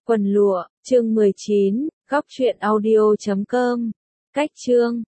Quần lụa, chương 19, góc truyện audio.com. Cách chương